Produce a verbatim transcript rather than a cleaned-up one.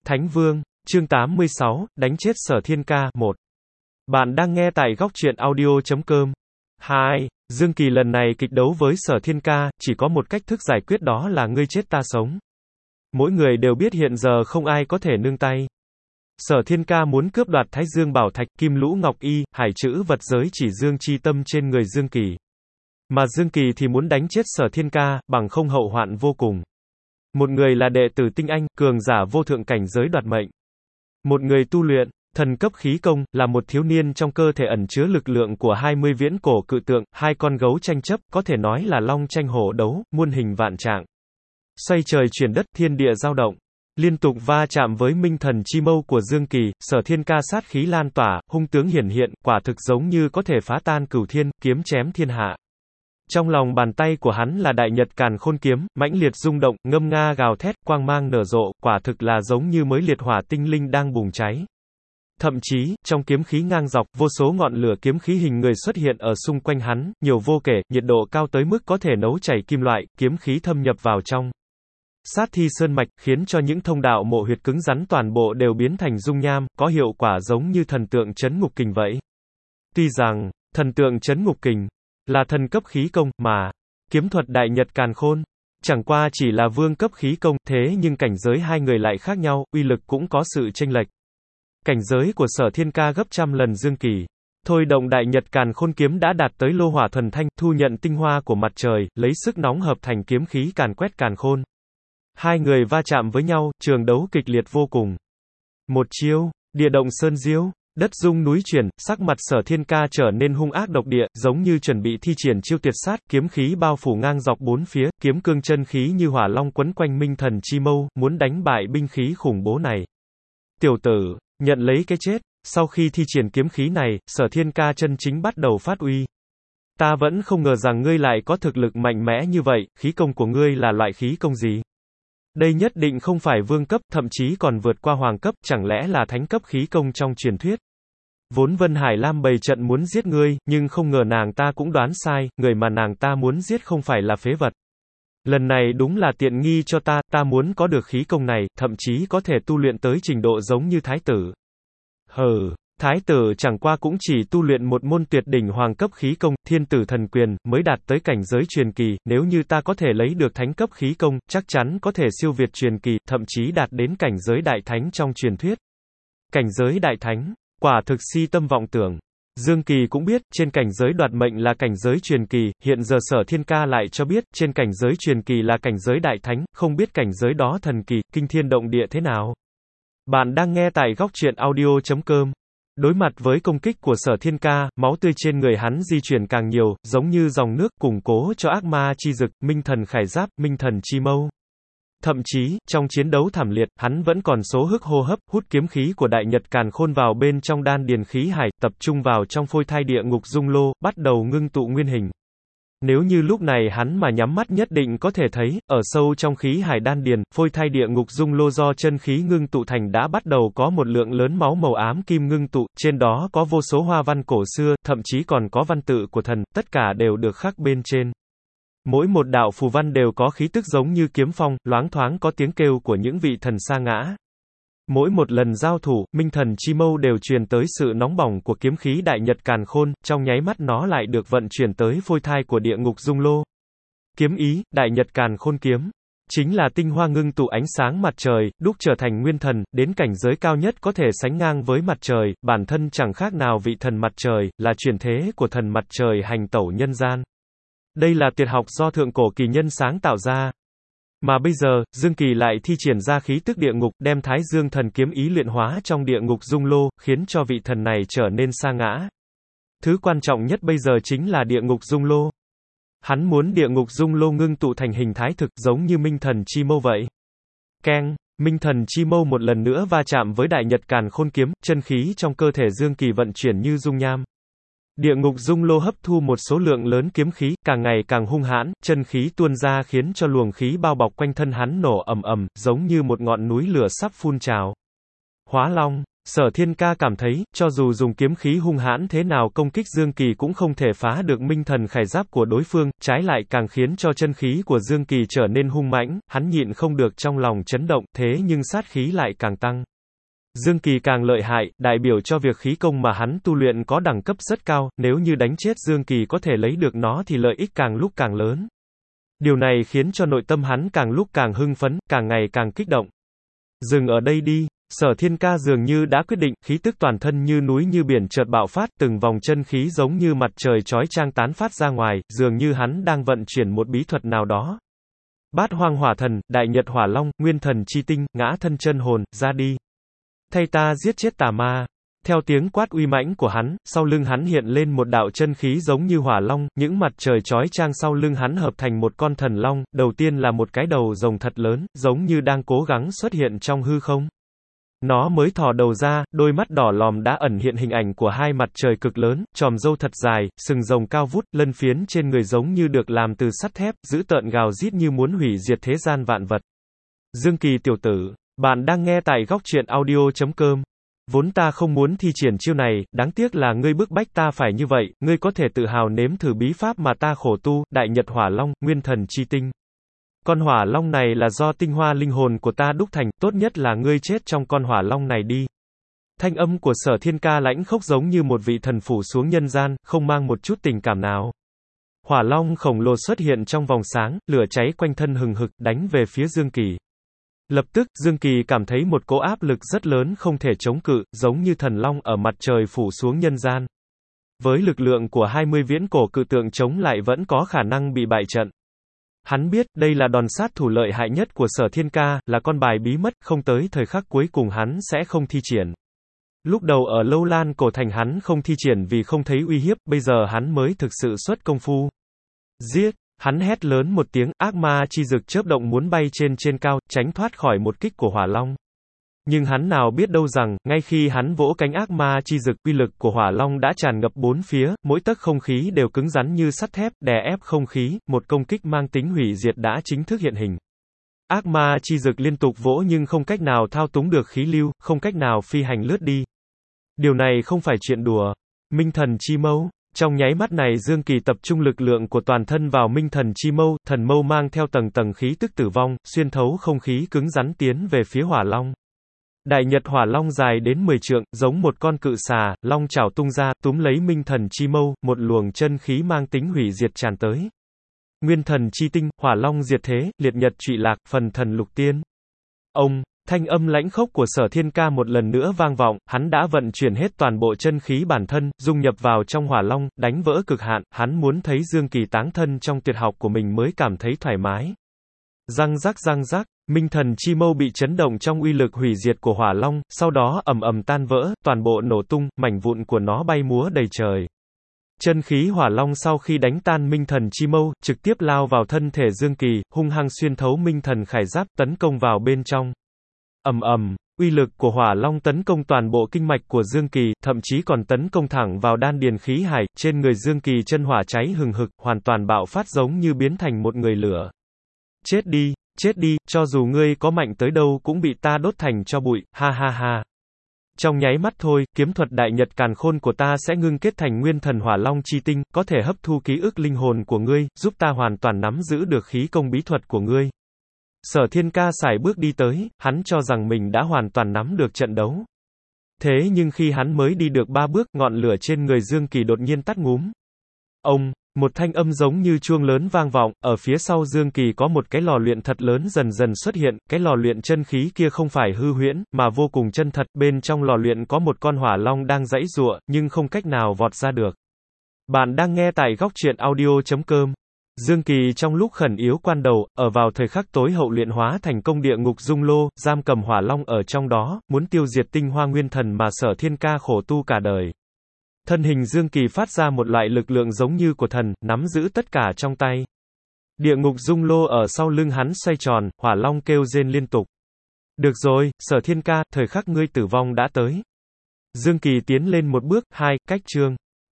Thánh Vương, chương tám mươi sáu, đánh chết Sở Thiên Ca, một. Bạn đang nghe tại góc truyện audio chấm com. hai. Dương Kỳ lần này kịch đấu với Sở Thiên Ca, chỉ có một cách thức giải quyết, đó là ngươi chết ta sống. Mỗi người đều biết hiện giờ không ai có thể nương tay. Sở Thiên Ca muốn cướp đoạt Thái Dương Bảo Thạch, Kim Lũ Ngọc Y, hải chữ vật giới chỉ Dương chi tâm trên người Dương Kỳ. Mà Dương Kỳ thì muốn đánh chết Sở Thiên Ca, bằng không hậu hoạn vô cùng. Một người là đệ tử tinh anh, cường giả vô thượng cảnh giới đoạt mệnh. Một người tu luyện thần cấp khí công, là một thiếu niên trong cơ thể ẩn chứa lực lượng của hai mươi viễn cổ cự tượng, hai con gấu tranh chấp, có thể nói là long tranh hổ đấu, muôn hình vạn trạng. Xoay trời chuyển đất, thiên địa dao động. Liên tục va chạm với minh thần chi mâu của Dương Kỳ, Sở Thiên Ca sát khí lan tỏa, hung tướng hiển hiện, quả thực giống như có thể phá tan cửu thiên, kiếm chém thiên hạ. Trong lòng bàn tay của hắn là Đại Nhật Càn Khôn kiếm, mãnh liệt rung động, ngâm nga gào thét, quang mang nở rộ, quả thực là giống như mới liệt hỏa tinh linh đang bùng cháy. Thậm chí, trong kiếm khí ngang dọc, vô số ngọn lửa kiếm khí hình người xuất hiện ở xung quanh hắn, nhiều vô kể, nhiệt độ cao tới mức có thể nấu chảy kim loại, kiếm khí thâm nhập vào trong sát thi sơn mạch, khiến cho những thông đạo mộ huyệt cứng rắn toàn bộ đều biến thành dung nham, có hiệu quả giống như thần tượng trấn ngục kình vậy. Tuy rằng, thần tượng trấn ngục kình là thần cấp khí công, mà kiếm thuật Đại Nhật Càn Khôn chẳng qua chỉ là vương cấp khí công, thế nhưng cảnh giới hai người lại khác nhau, uy lực cũng có sự chênh lệch. Cảnh giới của Sở Thiên Ca gấp trăm lần Dương Kỳ. Thôi động Đại Nhật Càn Khôn kiếm đã đạt tới lô hỏa thuần thanh, thu nhận tinh hoa của mặt trời, lấy sức nóng hợp thành kiếm khí càn quét càn khôn. Hai người va chạm với nhau, trường đấu kịch liệt vô cùng. Một chiêu, địa động sơn diêu, đất rung núi chuyển, sắc mặt Sở Thiên Ca trở nên hung ác độc địa, giống như chuẩn bị thi triển chiêu tuyệt sát, kiếm khí bao phủ ngang dọc bốn phía, kiếm cương chân khí như hỏa long quấn quanh minh thần chi mâu, muốn đánh bại binh khí khủng bố này. Tiểu tử, nhận lấy cái chết. Sau khi thi triển kiếm khí này, Sở Thiên Ca chân chính bắt đầu phát uy. Ta vẫn không ngờ rằng ngươi lại có thực lực mạnh mẽ như vậy, khí công của ngươi là loại khí công gì? Đây nhất định không phải vương cấp, thậm chí còn vượt qua hoàng cấp, chẳng lẽ là thánh cấp khí công trong truyền thuyết? Vốn Vân Hải Lam bày trận muốn giết ngươi, nhưng không ngờ nàng ta cũng đoán sai, người mà nàng ta muốn giết không phải là phế vật. Lần này đúng là tiện nghi cho ta, ta muốn có được khí công này, thậm chí có thể tu luyện tới trình độ giống như thái tử. Hừ, thái tử chẳng qua cũng chỉ tu luyện một môn tuyệt đỉnh hoàng cấp khí công, thiên tử thần quyền, mới đạt tới cảnh giới truyền kỳ, nếu như ta có thể lấy được thánh cấp khí công, chắc chắn có thể siêu việt truyền kỳ, thậm chí đạt đến cảnh giới đại thánh trong truyền thuyết. Cảnh giới đại thánh, quả thực si tâm vọng tưởng. Dương Kỳ cũng biết, trên cảnh giới đoạt mệnh là cảnh giới truyền kỳ, hiện giờ Sở Thiên Ca lại cho biết, trên cảnh giới truyền kỳ là cảnh giới đại thánh, không biết cảnh giới đó thần kỳ, kinh thiên động địa thế nào. Bạn đang nghe tại góc truyện audio chấm com. Đối mặt với công kích của Sở Thiên Ca, máu tươi trên người hắn di chuyển càng nhiều, giống như dòng nước, củng cố cho ác ma chi dực, minh thần khải giáp, minh thần chi mâu. Thậm chí, trong chiến đấu thảm liệt, hắn vẫn còn số hức hô hấp, hút kiếm khí của Đại Nhật Càn Khôn vào bên trong đan điền khí hải, tập trung vào trong phôi thai địa ngục dung lô, bắt đầu ngưng tụ nguyên hình. Nếu như lúc này hắn mà nhắm mắt nhất định có thể thấy, ở sâu trong khí hải đan điền, phôi thai địa ngục dung lô do chân khí ngưng tụ thành đã bắt đầu có một lượng lớn máu màu ám kim ngưng tụ, trên đó có vô số hoa văn cổ xưa, thậm chí còn có văn tự của thần, tất cả đều được khắc bên trên. Mỗi một đạo phù văn đều có khí tức giống như kiếm phong, loáng thoáng có tiếng kêu của những vị thần sa ngã. Mỗi một lần giao thủ, minh thần chi mâu đều truyền tới sự nóng bỏng của kiếm khí Đại Nhật Càn Khôn, trong nháy mắt nó lại được vận chuyển tới phôi thai của địa ngục dung lô. Kiếm ý, Đại Nhật Càn Khôn kiếm, chính là tinh hoa ngưng tụ ánh sáng mặt trời, đúc trở thành nguyên thần, đến cảnh giới cao nhất có thể sánh ngang với mặt trời, bản thân chẳng khác nào vị thần mặt trời, là chuyển thế của thần mặt trời hành tẩu nhân gian. Đây là tuyệt học do thượng cổ kỳ nhân sáng tạo ra. Mà bây giờ, Dương Kỳ lại thi triển ra khí tức địa ngục, đem Thái Dương thần kiếm ý luyện hóa trong địa ngục dung lô, khiến cho vị thần này trở nên sa ngã. Thứ quan trọng nhất bây giờ chính là địa ngục dung lô. Hắn muốn địa ngục dung lô ngưng tụ thành hình thái thực, giống như minh thần chi mâu vậy. Keng, minh thần chi mâu một lần nữa va chạm với Đại Nhật Càn Khôn kiếm, chân khí trong cơ thể Dương Kỳ vận chuyển như dung nham. Địa ngục dung lô hấp thu một số lượng lớn kiếm khí, càng ngày càng hung hãn, chân khí tuôn ra khiến cho luồng khí bao bọc quanh thân hắn nổ ầm ầm, giống như một ngọn núi lửa sắp phun trào. Hóa Long, Sở Thiên Ca cảm thấy, cho dù dùng kiếm khí hung hãn thế nào công kích Dương Kỳ cũng không thể phá được minh thần khải giáp của đối phương, trái lại càng khiến cho chân khí của Dương Kỳ trở nên hung mãnh, hắn nhịn không được trong lòng chấn động, thế nhưng sát khí lại càng tăng. Dương Kỳ càng lợi hại, đại biểu cho việc khí công mà hắn tu luyện có đẳng cấp rất cao, nếu như đánh chết Dương Kỳ có thể lấy được nó thì lợi ích càng lúc càng lớn. Điều này khiến cho nội tâm hắn càng lúc càng hưng phấn, càng ngày càng kích động. Dừng ở đây đi. Sở Thiên Ca dường như đã quyết định, khí tức toàn thân như núi như biển chợt bạo phát, từng vòng chân khí giống như mặt trời chói chang tán phát ra ngoài, dường như hắn đang vận chuyển một bí thuật nào đó. Bát Hoang Hỏa Thần, Đại Nhật Hỏa Long, Nguyên Thần Chi Tinh, Ngã Thân Chân Hồn, ra đi. Thay ta giết chết tà ma. Theo tiếng quát uy mãnh của hắn, sau lưng hắn hiện lên một đạo chân khí giống như hỏa long, những mặt trời chói chang sau lưng hắn hợp thành một con thần long, đầu tiên là một cái đầu rồng thật lớn, giống như đang cố gắng xuất hiện trong hư không. Nó mới thò đầu ra, đôi mắt đỏ lòm đã ẩn hiện hình ảnh của hai mặt trời cực lớn, chòm râu thật dài, sừng rồng cao vút, lân phiến trên người giống như được làm từ sắt thép, dữ tợn gào rít như muốn hủy diệt thế gian vạn vật. Dương Kỳ tiểu tử, bạn đang nghe tại góc truyện audio chấm com. Vốn ta không muốn thi triển chiêu này, đáng tiếc là ngươi bức bách ta phải như vậy, ngươi có thể tự hào nếm thử bí pháp mà ta khổ tu, Đại Nhật Hỏa Long, Nguyên Thần Chi Tinh. Con hỏa long này là do tinh hoa linh hồn của ta đúc thành, tốt nhất là ngươi chết trong con hỏa long này đi. Thanh âm của Sở Thiên Ca lãnh khốc giống như một vị thần phủ xuống nhân gian, không mang một chút tình cảm nào. Hỏa long khổng lồ xuất hiện trong vòng sáng, lửa cháy quanh thân hừng hực, đánh về phía Dương Kỳ. Lập tức, Dương Kỳ cảm thấy một cỗ áp lực rất lớn không thể chống cự, giống như thần long ở mặt trời phủ xuống nhân gian. Với lực lượng của hai mươi viễn cổ cự tượng chống lại vẫn có khả năng bị bại trận. Hắn biết, đây là đòn sát thủ lợi hại nhất của Sở Thiên Ca, là con bài bí mất, không tới thời khắc cuối cùng hắn sẽ không thi triển. Lúc đầu ở Lâu Lan cổ thành hắn không thi triển vì không thấy uy hiếp, bây giờ hắn mới thực sự xuất công phu. Giết! Hắn hét lớn một tiếng, ác ma chi dực chớp động muốn bay trên trên cao, tránh thoát khỏi một kích của hỏa long. Nhưng hắn nào biết đâu rằng, ngay khi hắn vỗ cánh ác ma chi dực, uy lực của hỏa long đã tràn ngập bốn phía, mỗi tấc không khí đều cứng rắn như sắt thép, đè ép không khí, một công kích mang tính hủy diệt đã chính thức hiện hình. Ác ma chi dực liên tục vỗ nhưng không cách nào thao túng được khí lưu, không cách nào phi hành lướt đi. Điều này không phải chuyện đùa. Minh thần chi mâu. Trong nháy mắt này Dương Kỳ tập trung lực lượng của toàn thân vào minh thần chi mâu, thần mâu mang theo tầng tầng khí tức tử vong, xuyên thấu không khí cứng rắn tiến về phía hỏa long. Đại Nhật Hỏa Long dài đến mười trượng, giống một con cự xà, long chảo tung ra, túm lấy minh thần chi mâu, một luồng chân khí mang tính hủy diệt tràn tới. Nguyên Thần Chi Tinh, Hỏa Long diệt thế, liệt nhật trụy lạc, phần thần lục tiên. Ông, thanh âm lãnh khốc của Sở Thiên Ca một lần nữa vang vọng, hắn đã vận chuyển hết toàn bộ chân khí bản thân, dung nhập vào trong hỏa long, đánh vỡ cực hạn, hắn muốn thấy Dương Kỳ táng thân trong tuyệt học của mình mới cảm thấy thoải mái. Răng rắc răng rắc, minh thần chi mâu bị chấn động trong uy lực hủy diệt của hỏa long, sau đó ầm ầm tan vỡ, toàn bộ nổ tung, mảnh vụn của nó bay múa đầy trời. Chân khí hỏa long sau khi đánh tan minh thần chi mâu, trực tiếp lao vào thân thể Dương Kỳ, hung hăng xuyên thấu minh thần khải giáp, tấn công vào bên trong. Ầm ầm, uy lực của hỏa long tấn công toàn bộ kinh mạch của Dương Kỳ, thậm chí còn tấn công thẳng vào đan điền khí hải, trên người Dương Kỳ chân hỏa cháy hừng hực, hoàn toàn bạo phát giống như biến thành một người lửa. Chết đi, chết đi, cho dù ngươi có mạnh tới đâu cũng bị ta đốt thành tro bụi, ha ha ha. Trong nháy mắt thôi, kiếm thuật đại nhật càn khôn của ta sẽ ngưng kết thành nguyên thần hỏa long chi tinh, có thể hấp thu ký ức linh hồn của ngươi, giúp ta hoàn toàn nắm giữ được khí công bí thuật của ngươi. Sở Thiên Ca sải bước đi tới, hắn cho rằng mình đã hoàn toàn nắm được trận đấu. Thế nhưng khi hắn mới đi được ba bước, ngọn lửa trên người Dương Kỳ đột nhiên tắt ngúm. Ông, một thanh âm giống như chuông lớn vang vọng, ở phía sau Dương Kỳ có một cái lò luyện thật lớn dần dần xuất hiện, cái lò luyện chân khí kia không phải hư huyễn, mà vô cùng chân thật, bên trong lò luyện có một con hỏa long đang giãy giụa, nhưng không cách nào vọt ra được. Bạn đang nghe tại góc truyện audio chấm com. Dương Kỳ trong lúc khẩn yếu quan đầu, ở vào thời khắc tối hậu luyện hóa thành công địa ngục dung lô, giam cầm hỏa long ở trong đó, muốn tiêu diệt tinh hoa nguyên thần mà Sở Thiên Ca khổ tu cả đời. Thân hình Dương Kỳ phát ra một loại lực lượng giống như của thần, nắm giữ tất cả trong tay. Địa ngục dung lô ở sau lưng hắn xoay tròn, hỏa long kêu rên liên tục. Được rồi, Sở Thiên Ca, thời khắc ngươi tử vong đã tới. Dương Kỳ tiến lên một bước, hai, cách chương.